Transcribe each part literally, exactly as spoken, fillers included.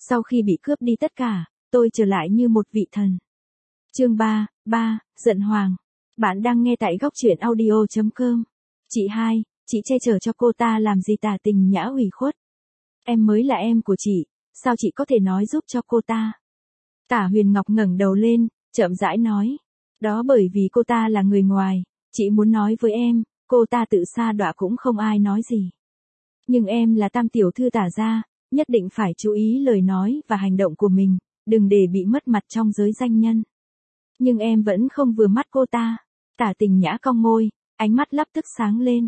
Sau khi bị cướp đi tất cả, tôi trở lại như một vị thần. Chương ba, ba, giận hoàng. Bạn đang nghe tại góc truyện audio chấm com. Chị hai, chị che chở cho cô ta làm gì Tả Tình Nhã ủy khuất. Em mới là em của chị, sao chị có thể nói giúp cho cô ta? Tả Huyền Ngọc ngẩng đầu lên, chậm rãi nói. Đó bởi vì cô ta là người ngoài, chị muốn nói với em, cô ta tự sa đọa cũng không ai nói gì. Nhưng em là tam tiểu thư Tả gia, nhất định phải chú ý lời nói và hành động của mình, đừng để bị mất mặt trong giới danh nhân. Nhưng em vẫn không vừa mắt cô ta. Tả Tình Nhã cong môi, ánh mắt lập tức sáng lên.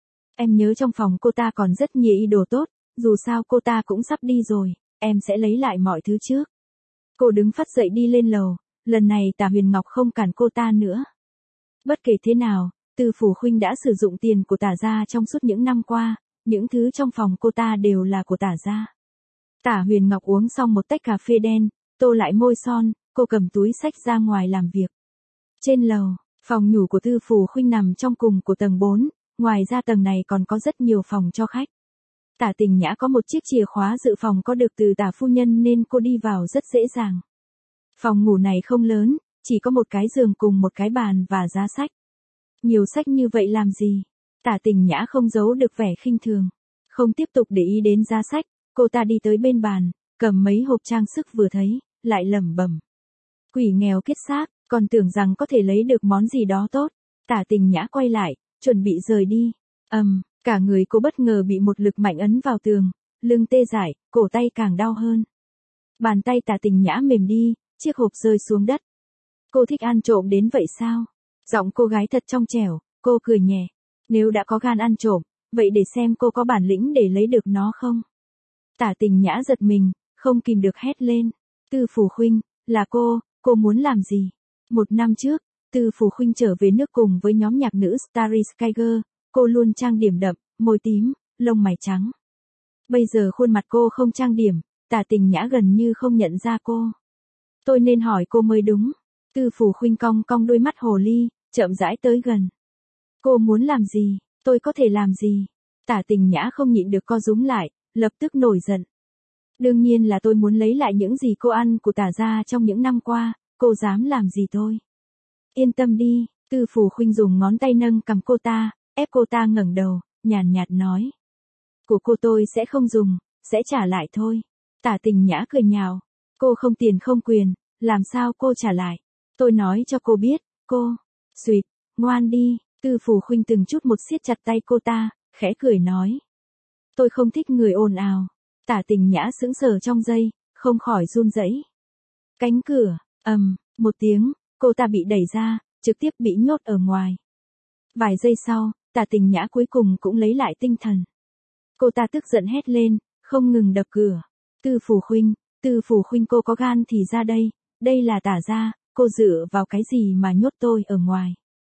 Em nhớ trong phòng cô ta còn rất nhiều ý đồ tốt, dù sao cô ta cũng sắp đi rồi, em sẽ lấy lại mọi thứ trước. Cô đứng phắt dậy đi lên lầu, lần này Tả Huyền Ngọc không cản cô ta nữa. Bất kể thế nào, Từ Phủ Khuynh đã sử dụng tiền của Tả gia trong suốt những năm qua, những thứ trong phòng cô ta đều là của Tả gia. Tả Huyền Ngọc uống xong một tách cà phê đen, tô lại môi son, cô cầm túi xách ra ngoài làm việc. Trên lầu, phòng ngủ của Từ Phủ Khuynh nằm trong cùng của tầng bốn, ngoài ra tầng này còn có rất nhiều phòng cho khách. Tả Tình Nhã có một chiếc chìa khóa dự phòng có được từ Tả phu nhân nên cô đi vào rất dễ dàng. Phòng ngủ này không lớn, chỉ có một cái giường cùng một cái bàn và giá sách. Nhiều sách như vậy làm gì? Tả Tình Nhã không giấu được vẻ khinh thường. Không tiếp tục để ý đến giá sách, cô ta đi tới bên bàn, cầm mấy hộp trang sức vừa thấy, lại lẩm bẩm. Quỷ nghèo kiết xác, còn tưởng rằng có thể lấy được món gì đó tốt. Tả Tình Nhã quay lại, chuẩn bị rời đi. Ầm, um, cả người cô bất ngờ bị một lực mạnh ấn vào tường, lưng tê dại, cổ tay càng đau hơn. Bàn tay Tả Tình Nhã mềm đi, chiếc hộp rơi xuống đất. Cô thích ăn trộm đến vậy sao? Giọng cô gái thật trong trẻo, cô cười nhẹ. Nếu đã có gan ăn trộm, vậy để xem cô có bản lĩnh để lấy được nó không? Tả Tình Nhã giật mình, không kìm được hét lên. Từ Phủ Khuynh, là cô, cô muốn làm gì? Một năm trước, Từ Phủ Khuynh trở về nước cùng với nhóm nhạc nữ Starry Sky Girl, cô luôn trang điểm đậm, môi tím, lông mày trắng. Bây giờ khuôn mặt cô không trang điểm, Tả Tình Nhã gần như không nhận ra cô. Tôi nên hỏi cô mới đúng. Từ Phủ Khuynh cong cong đôi mắt hồ ly, chậm rãi tới gần. Cô muốn làm gì, tôi có thể làm gì? Tả Tình Nhã không nhịn được co rúm lại, lập tức nổi giận. Đương nhiên là tôi muốn lấy lại những gì cô ăn của Tả gia trong những năm qua, cô dám làm gì tôi? Yên tâm đi, Từ Phủ Khuynh dùng ngón tay nâng cầm cô ta, ép cô ta ngẩng đầu, nhàn nhạt nói. Của cô tôi sẽ không dùng, sẽ trả lại thôi. Tả Tình Nhã cười nhạo. Cô không tiền không quyền, làm sao cô trả lại? Tôi nói cho cô biết, cô, xuyệt, ngoan đi. Từ Phủ Khuynh từng chút một siết chặt tay cô ta, khẽ cười nói. Tôi không thích người ồn ào. Tả Tình Nhã sững sờ trong giây, không khỏi run rẩy. Cánh cửa, ầm, một tiếng, cô ta bị đẩy ra, trực tiếp bị nhốt ở ngoài. Vài giây sau, Tả Tình Nhã cuối cùng cũng lấy lại tinh thần. Cô ta tức giận hét lên, không ngừng đập cửa. Từ Phủ Khuynh, Từ Phủ Khuynh cô có gan thì ra đây, đây là Tả gia, cô dựa vào cái gì mà nhốt tôi ở ngoài?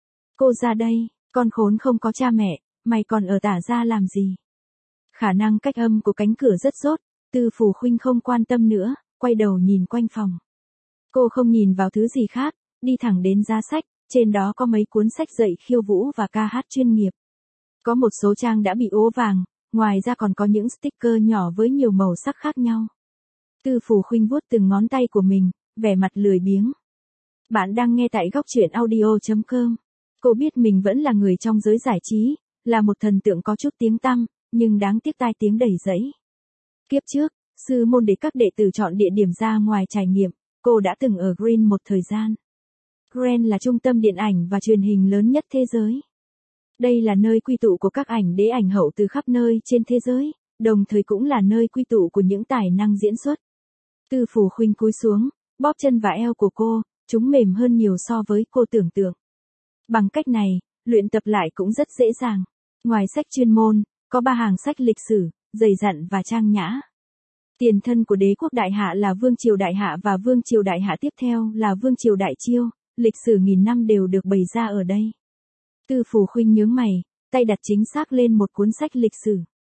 Cô ra đây, con khốn không có cha mẹ, mày còn ở Tả gia làm gì? Khả năng cách âm của cánh cửa rất rốt, Từ Phủ Khuynh không quan tâm nữa, quay đầu nhìn quanh phòng. Cô không nhìn vào thứ gì khác, đi thẳng đến giá sách, trên đó có mấy cuốn sách dạy khiêu vũ và ca hát chuyên nghiệp. Có một số trang đã bị ố vàng, ngoài ra còn có những sticker nhỏ với nhiều màu sắc khác nhau. Từ Phủ Khuynh vuốt từng ngón tay của mình, vẻ mặt lười biếng. Bạn đang nghe tại góc truyện audio chấm com. Cô biết mình vẫn là người trong giới giải trí, là một thần tượng có chút tiếng tăm, nhưng đáng tiếc tai tiếng đầy rẫy. Kiếp trước, sư môn để các đệ tử chọn địa điểm ra ngoài trải nghiệm, cô đã từng ở Green một thời gian. Green là trung tâm điện ảnh và truyền hình lớn nhất thế giới. Đây là nơi quy tụ của các ảnh đế ảnh hậu từ khắp nơi trên thế giới, đồng thời cũng là nơi quy tụ của những tài năng diễn xuất. Từ Phủ Khuynh cúi xuống, bóp chân và eo của cô, chúng mềm hơn nhiều so với cô tưởng tượng. Bằng cách này, luyện tập lại cũng rất dễ dàng. Ngoài sách chuyên môn, có ba hàng sách lịch sử, dày dặn và trang nhã. Tiền thân của đế quốc Đại Hạ là Vương triều Đại Hạ và Vương triều Đại Hạ tiếp theo là Vương triều Đại Chiêu, lịch sử nghìn năm đều được bày ra ở đây. Từ Phủ Khuynh nhướng mày, tay đặt chính xác lên một cuốn sách lịch sử.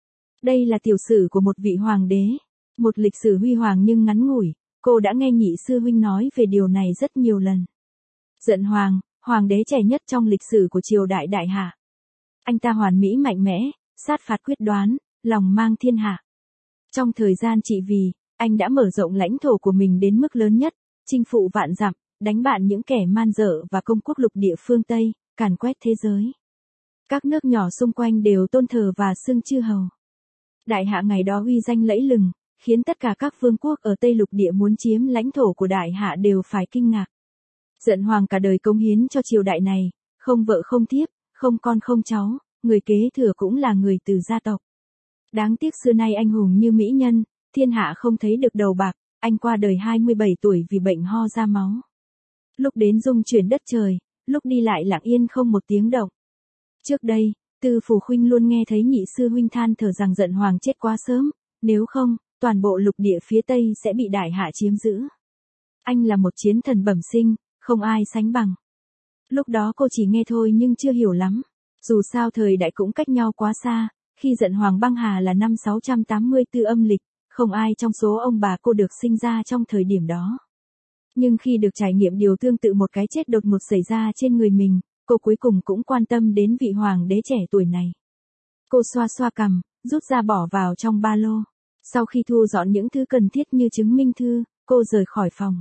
Đây là tiểu sử của một vị hoàng đế, một lịch sử huy hoàng nhưng ngắn ngủi, cô đã nghe nhị sư huynh nói về điều này rất nhiều lần. Giận Hoàng, hoàng đế trẻ nhất trong lịch sử của triều đại Đại Hạ. Anh ta hoàn mỹ mạnh mẽ, sát phạt quyết đoán, lòng mang thiên hạ. Trong thời gian trị vì, Anh đã mở rộng lãnh thổ của mình đến mức lớn nhất, chinh phụ vạn dặm, đánh bại những kẻ man dợ và công quốc lục địa phương Tây, càn quét thế giới. Các nước nhỏ xung quanh đều tôn thờ và xưng chư hầu. Đại hạ ngày đó uy danh lẫy lừng, khiến tất cả các vương quốc ở Tây lục địa muốn chiếm lãnh thổ của đại hạ đều phải kinh ngạc. Dận Hoàng cả đời cống hiến cho triều đại này, không vợ không thiếp, không con không cháu, người kế thừa cũng là người từ gia tộc. Đáng tiếc xưa nay anh hùng như mỹ nhân, thiên hạ không thấy được đầu bạc, anh qua đời hai mươi bảy tuổi vì bệnh ho ra máu. Lúc đến dung chuyển đất trời, lúc đi lại lặng yên không một tiếng động. Trước đây, Tư Phủ Khuynh luôn nghe thấy nhị sư huynh than thở rằng Dận Hoàng chết quá sớm, nếu không, toàn bộ lục địa phía Tây sẽ bị đại hạ chiếm giữ. Anh là một chiến thần bẩm sinh, không ai sánh bằng. Lúc đó cô chỉ nghe thôi nhưng chưa hiểu lắm. Dù sao thời đại cũng cách nhau quá xa, khi Dận Hoàng băng hà là năm sáu trăm tám mươi tư âm lịch, không ai trong số ông bà cô được sinh ra trong thời điểm đó. Nhưng khi được trải nghiệm điều tương tự một cái chết đột ngột xảy ra trên người mình, cô cuối cùng cũng quan tâm đến vị hoàng đế trẻ tuổi này. Cô xoa xoa cằm, rút ra bỏ vào trong ba lô. Sau khi thu dọn những thứ cần thiết như chứng minh thư, cô rời khỏi phòng.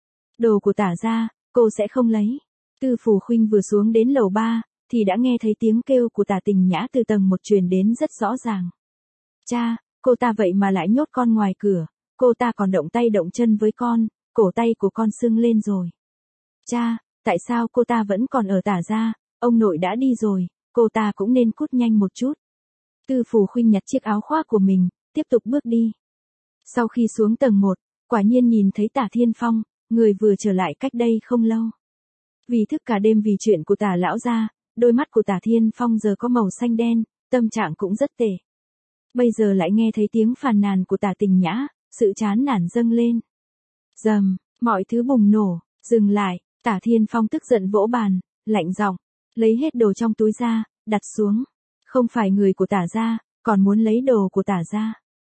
Đồ của Tả gia, cô sẽ không lấy. Tư Phủ Khuynh vừa xuống đến lầu ba, thì đã nghe thấy tiếng kêu của Tả Tình Nhã từ tầng một truyền đến rất rõ ràng. Cha, cô ta vậy mà lại nhốt con ngoài cửa, cô ta còn động tay động chân với con, cổ tay của con sưng lên rồi. Cha, tại sao cô ta vẫn còn ở Tả gia, ông nội đã đi rồi, cô ta cũng nên cút nhanh một chút. Tư Phủ Khuynh nhặt chiếc áo khoác của mình, tiếp tục bước đi. Sau khi xuống tầng một, quả nhiên nhìn thấy Tả Thiên Phong, người vừa trở lại cách đây không lâu. Vì thức cả đêm vì chuyện của Tả lão gia, đôi mắt của Tả Thiên Phong giờ có màu xanh đen, tâm trạng cũng rất tệ. Bây giờ lại nghe thấy tiếng phàn nàn của Tả Tình Nhã, sự chán nản dâng lên. Rầm, mọi thứ bùng nổ, dừng lại, Tả Thiên Phong tức giận vỗ bàn, lạnh giọng, lấy hết đồ trong túi ra, đặt xuống. Không phải người của Tả gia, còn muốn lấy đồ của Tả gia.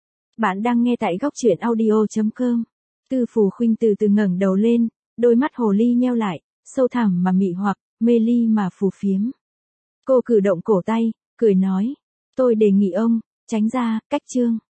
Bạn đang nghe tại góc truyện audio chấm com. Tư Phủ Khuynh từ từ ngẩng đầu lên, đôi mắt hồ ly nheo lại, sâu thẳm mà mị hoặc, mê ly mà phù phiếm. Cô cử động cổ tay, cười nói, tôi đề nghị ông, tránh ra, cách chương.